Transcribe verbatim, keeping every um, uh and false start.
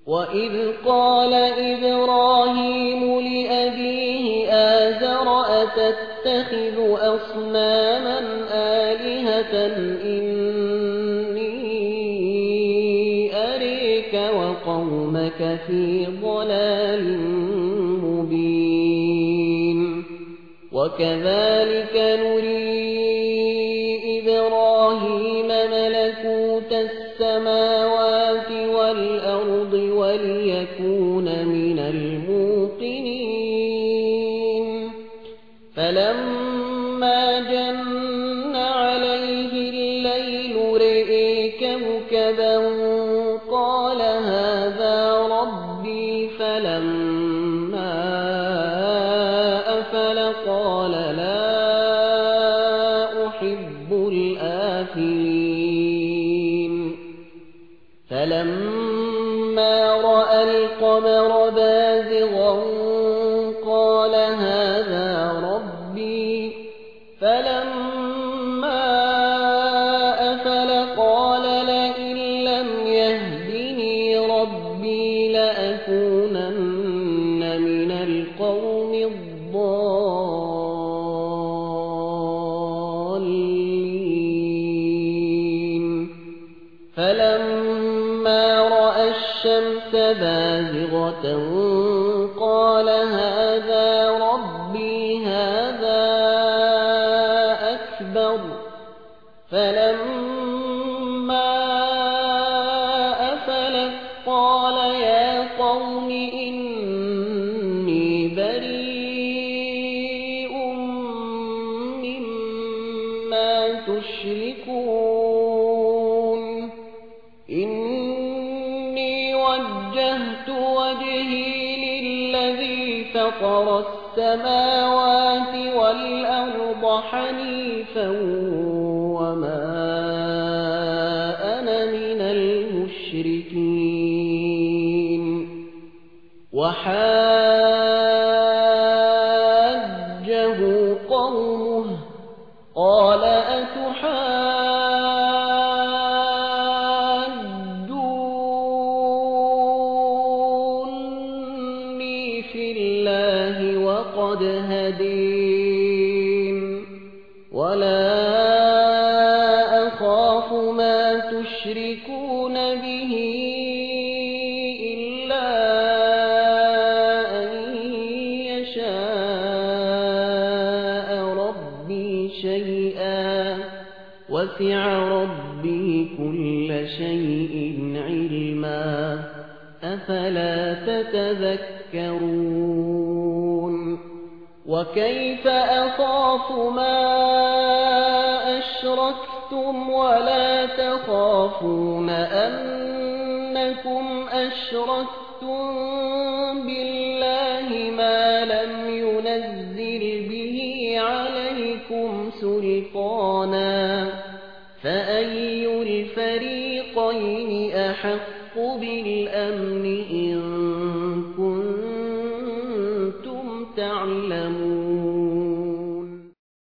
وَإِذْ قَالَ إِبْرَاهِيمُ لِأَبِيهِ آزَرَ أَتَتَّخِذُ أَصْنَامًا آلِهَةً إِنِّي أَرَاكَ وَقَوْمَكَ فِي ضَلَالٍ مُّبِينٍ وَكَذَلِكَ نُرِي إِبْرَاهِيمَ مَلَكُوتَ السَّمَاوَاتِ وَالْأَرْضِ وَلِيَكُونَ مِنَ الْمُوقِنِينَ فَلَمَّا جَنَّ عَلَيْهِ اللَّيْلُ رَأَىٰ كَوْكَبًا قَالَ هَٰذَا رَبِّي فَلَمَّا أَفَلَ قَالَ لَا أُحِبُّ الْآفِلِينَ فَلَمَّا رَأَى الْقَمَرَ بَازِغًا قَالَ هَٰذَا رَبِّي فَلَمَّا أَفَلَ قَالَ لَئِن لَّمْ يَهْدِنِي رَبِّي لَأَكُونَنَّ مِنَ الْقَوْمِ الضَّالِّينَ فَلَمَّا رَأَى الشَّمْسَ بَازِغَةً قَالَ هَٰذَا رَبِّي هَٰذَا أَكْبَرُ فَلَمَّا أَفَلَتْ قَالَ يَا قَوْمِ إِنِّي بَرِيءٌ مِّمَّا تُشْرِكُونَ إِنِّي وَجَّهْتُ وَجْهِي لِلَّذِي فَطَرَ السَّمَاوَاتِ وَالْأَرْضَ حَنِيفًا وَمَا أَنَا مِنَ الْمُشْرِكِينَ وَحَاجَّهُ قَوْمُهُ قَالَ أَتُحَاجُّونِّي فِي اللَّهِ وَقَدْ هَدِينِ وَلَا أَخَافُ مَا تُشْرِكُونَ بِهِ إِلَّا أَن يَشَاءَ رَبِّي شَيْئًا وَسِعَ رَبِّي كُلَّ شَيْءٍ عِلْمًا أَفَلَا تَتَذَكَّرُونَ وَكَيْفَ أَخَافُ مَا أَشْرَكْتُمْ وَلَا تَخَافُونَ أَنَّكُمْ أَشْرَكْتُم بِاللَّهِ مَا لَمْ يُنَزِّلْ بِهِ عَلَيْكُمْ سُلْطَانًا فَأَيُّ الْفَرِيقَيْنِ أَحَقُّ بِالْأَمْنِ إِن